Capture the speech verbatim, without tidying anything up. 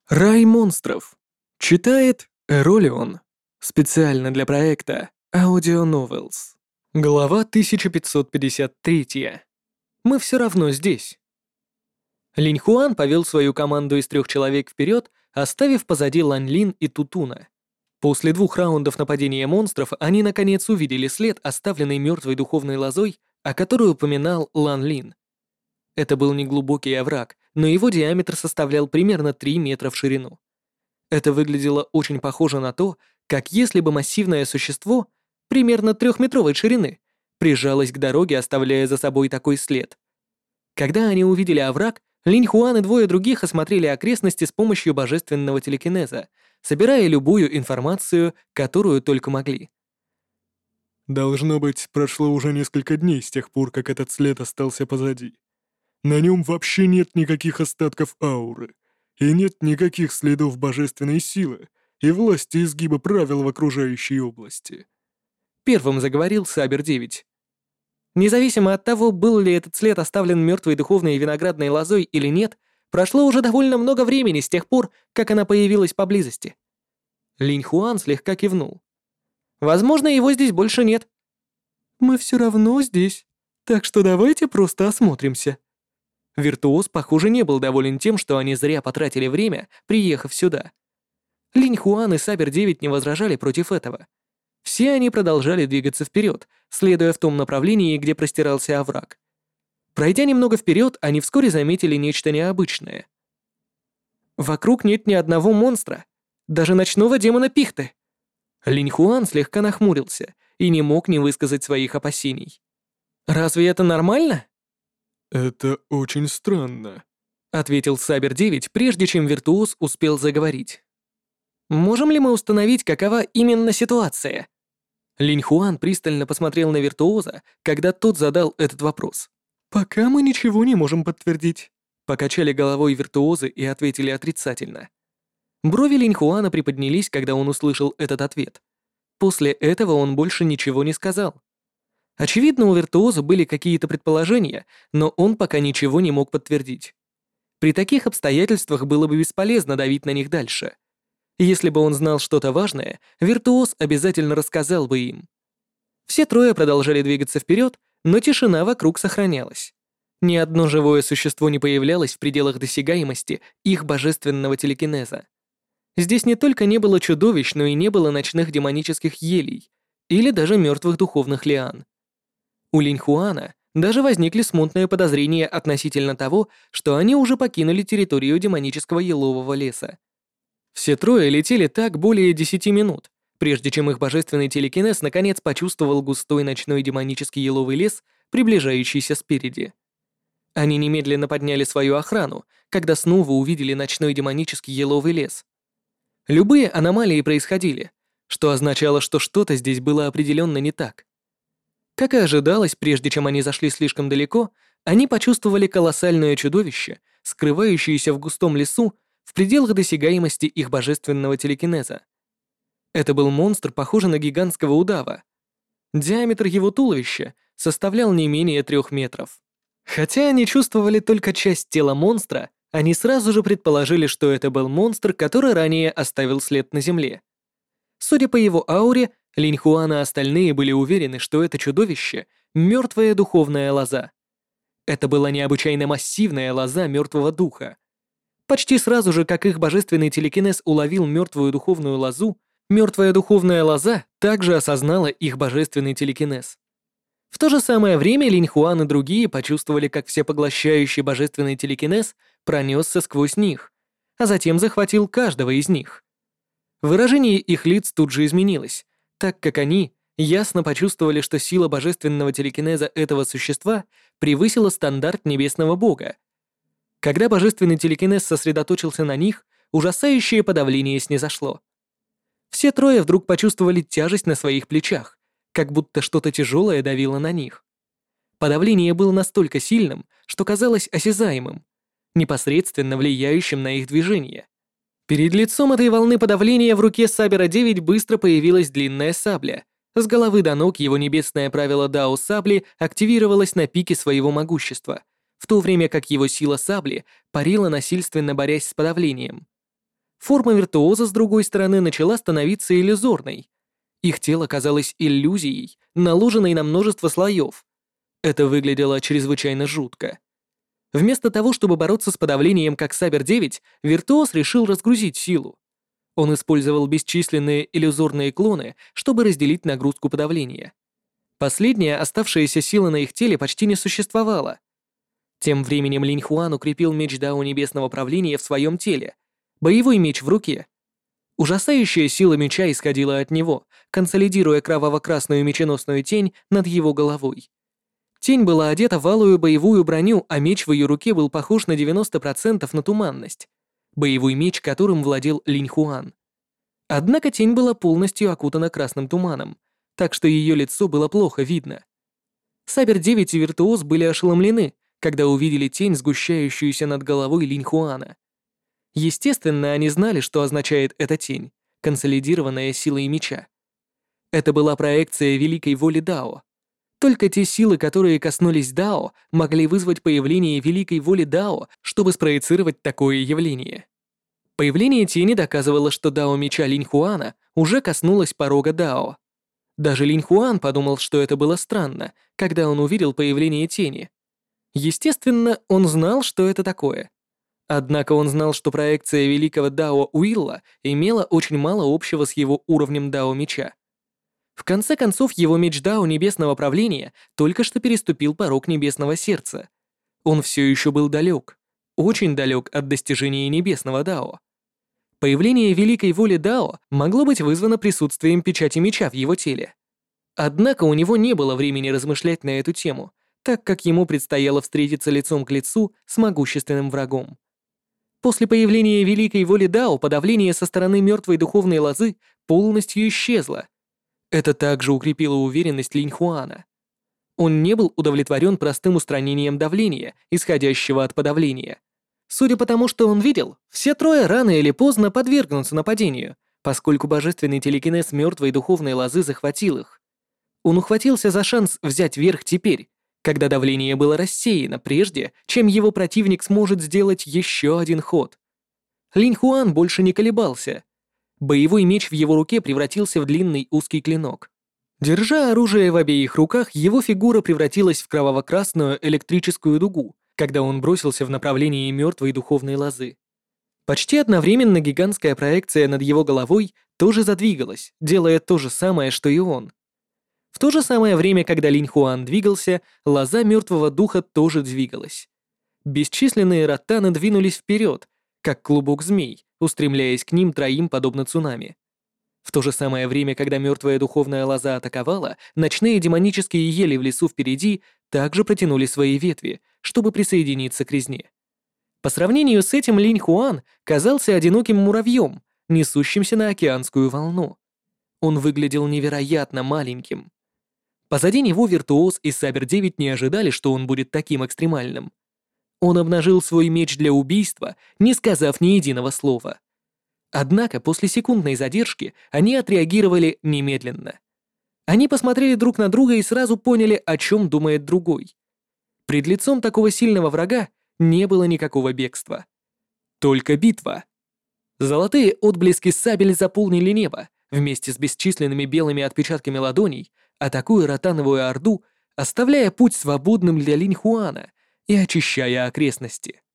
Рай монстров. Читает Эролион. Специально для проекта Audio Novels. Глава тысяча пятьсот пятьдесят три. Мы все равно здесь. Линь Хуан повел свою команду из трех человек вперед, оставив позади Лань Лин и Тутуна. После двух раундов нападения монстров они наконец увидели след, оставленный мертвой духовной лозой, о которой упоминал Лан Лин. Это был неглубокий овраг, но его диаметр составлял примерно три метра в ширину. Это выглядело очень похоже на то, как если бы массивное существо, примерно трехметровой ширины, прижалось к дороге, оставляя за собой такой след. Когда они увидели овраг, Линь Хуан и двое других осмотрели окрестности с помощью божественного телекинеза, собирая любую информацию, которую только могли. Должно быть, прошло уже несколько дней с тех пор, как этот след остался позади. На нем вообще нет никаких остатков ауры, и нет никаких следов божественной силы и власти изгиба правил в окружающей области. Первым заговорил Сабер девять. Независимо от того, был ли этот след оставлен мертвой духовной виноградной лозой или нет, прошло уже довольно много времени с тех пор, как она появилась поблизости. Линь Хуан слегка кивнул. Возможно, его здесь больше нет. Мы все равно здесь, так что давайте просто осмотримся. Виртуоз, похоже, не был доволен тем, что они зря потратили время, приехав сюда. Линь Хуан и Сабер девять не возражали против этого. Все они продолжали двигаться вперед, следуя в том направлении, где простирался овраг. Пройдя немного вперед, они вскоре заметили нечто необычное. Вокруг нет ни одного монстра, даже ночного демона Пихты. Линь Хуан слегка нахмурился и не мог не высказать своих опасений. «Разве это нормально?» «Это очень странно», — ответил Сабер девять, прежде чем Виртуоз успел заговорить. «Можем ли мы установить, какова именно ситуация?» Линь Хуан пристально посмотрел на Виртуоза, когда тот задал этот вопрос. «Пока мы ничего не можем подтвердить», — покачали головой Виртуозы и ответили отрицательно. Брови Линь Хуана приподнялись, когда он услышал этот ответ. После этого он больше ничего не сказал. Очевидно, у Виртуоза были какие-то предположения, но он пока ничего не мог подтвердить. При таких обстоятельствах было бы бесполезно давить на них дальше. Если бы он знал что-то важное, Виртуоз обязательно рассказал бы им. Все трое продолжали двигаться вперед, но тишина вокруг сохранялась. Ни одно живое существо не появлялось в пределах досягаемости их божественного телекинеза. Здесь не только не было чудовищ, но и не было ночных демонических елей или даже мертвых духовных лиан. У Линь Хуана даже возникли смутные подозрения относительно того, что они уже покинули территорию демонического елового леса. Все трое летели так более десяти минут, прежде чем их божественный телекинез наконец почувствовал густой ночной демонический еловый лес, приближающийся спереди. Они немедленно подняли свою охрану, когда снова увидели ночной демонический еловый лес. Любые аномалии происходили, что означало, что что-то здесь было определенно не так. Как и ожидалось, прежде чем они зашли слишком далеко, они почувствовали колоссальное чудовище, скрывающееся в густом лесу в пределах досягаемости их божественного телекинеза. Это был монстр, похожий на гигантского удава. Диаметр его туловища составлял не менее трех метров. Хотя они чувствовали только часть тела монстра, они сразу же предположили, что это был монстр, который ранее оставил след на земле. Судя по его ауре, Линь Хуан и остальные были уверены, что это чудовище — мертвая духовная лоза. Это была необычайно массивная лоза мертвого духа. Почти сразу же, как их божественный телекинез уловил мертвую духовную лозу, мертвая духовная лоза также осознала их божественный телекинез. В то же самое время Линь Хуан и другие почувствовали, как всепоглощающий божественный телекинез пронесся сквозь них, а затем захватил каждого из них. Выражение их лиц тут же изменилось, так как они ясно почувствовали, что сила божественного телекинеза этого существа превысила стандарт небесного бога. Когда божественный телекинез сосредоточился на них, ужасающее подавление снизошло. Все трое вдруг почувствовали тяжесть на своих плечах, как будто что-то тяжелое давило на них. Подавление было настолько сильным, что казалось осязаемым, непосредственно влияющим на их движение. Перед лицом этой волны подавления в руке Сабера девять быстро появилась длинная сабля. С головы до ног его небесное правило Дао сабли активировалось на пике своего могущества, в то время как его сила сабли парила, насильственно борясь с подавлением. Форма виртуоза, с другой стороны, начала становиться иллюзорной. Их тело казалось иллюзией, наложенной на множество слоев. Это выглядело чрезвычайно жутко. Вместо того, чтобы бороться с подавлением как Сабер девять, виртуоз решил разгрузить силу. Он использовал бесчисленные иллюзорные клоны, чтобы разделить нагрузку подавления. Последняя оставшаяся сила на их теле почти не существовала. Тем временем Линь Хуан укрепил меч Дао Небесного Правления в своем теле, боевой меч в руке. Ужасающая сила меча исходила от него, консолидируя кроваво-красную меченосную тень над его головой. Тень была одета в алую боевую броню, а меч в ее руке был похож на девяносто процентов на туманность, боевой меч, которым владел Линь Хуан. Однако тень была полностью окутана красным туманом, так что ее лицо было плохо видно. Сабер девять и Виртуоз были ошеломлены, когда увидели тень, сгущающуюся над головой Линь Хуана. Естественно, они знали, что означает эта тень, консолидированная силой меча. Это была проекция великой воли Дао. Только те силы, которые коснулись Дао, могли вызвать появление великой воли Дао, чтобы спроецировать такое явление. Появление тени доказывало, что Дао меча Линь Хуана уже коснулось порога Дао. Даже Линь Хуан подумал, что это было странно, когда он увидел появление тени. Естественно, он знал, что это такое. Однако он знал, что проекция великого Дао Уилла имела очень мало общего с его уровнем Дао меча. В конце концов, его меч Дао Небесного Правления только что переступил порог Небесного Сердца. Он все еще был далек, очень далек от достижения Небесного Дао. Появление великой воли Дао могло быть вызвано присутствием печати меча в его теле. Однако у него не было времени размышлять на эту тему, так как ему предстояло встретиться лицом к лицу с могущественным врагом. После появления великой воли Дао подавление со стороны мертвой духовной лозы полностью исчезло. Это также укрепило уверенность Линь Хуана. Он не был удовлетворен простым устранением давления, исходящего от подавления. Судя по тому, что он видел, все трое рано или поздно подвергнутся нападению, поскольку божественный телекинез мертвой духовной лозы захватил их. Он ухватился за шанс взять верх теперь, когда давление было рассеяно, прежде чем его противник сможет сделать еще один ход. Линь Хуан больше не колебался. Боевой меч в его руке превратился в длинный узкий клинок. Держа оружие в обеих руках, его фигура превратилась в кроваво-красную электрическую дугу, когда он бросился в направлении мертвой духовной лозы. Почти одновременно гигантская проекция над его головой тоже задвигалась, делая то же самое, что и он. В то же самое время, когда Линь Хуан двигался, лоза мертвого духа тоже двигалась. Бесчисленные ротаны двинулись вперед, как клубок змей, устремляясь к ним троим подобно цунами. В то же самое время, когда мертвая духовная лоза атаковала, ночные демонические ели в лесу впереди также протянули свои ветви, чтобы присоединиться к резне. По сравнению с этим Линь Хуан казался одиноким муравьем, несущимся на океанскую волну. Он выглядел невероятно маленьким. Позади него Виртуоз и Сабер девять не ожидали, что он будет таким экстремальным. Он обнажил свой меч для убийства, не сказав ни единого слова. Однако после секундной задержки они отреагировали немедленно. Они посмотрели друг на друга и сразу поняли, о чем думает другой. Пред лицом такого сильного врага не было никакого бегства. Только битва. Золотые отблески сабель заполнили небо, вместе с бесчисленными белыми отпечатками ладоней, атакуя ротановую орду, оставляя путь свободным для Линь Хуана и очищая окрестности.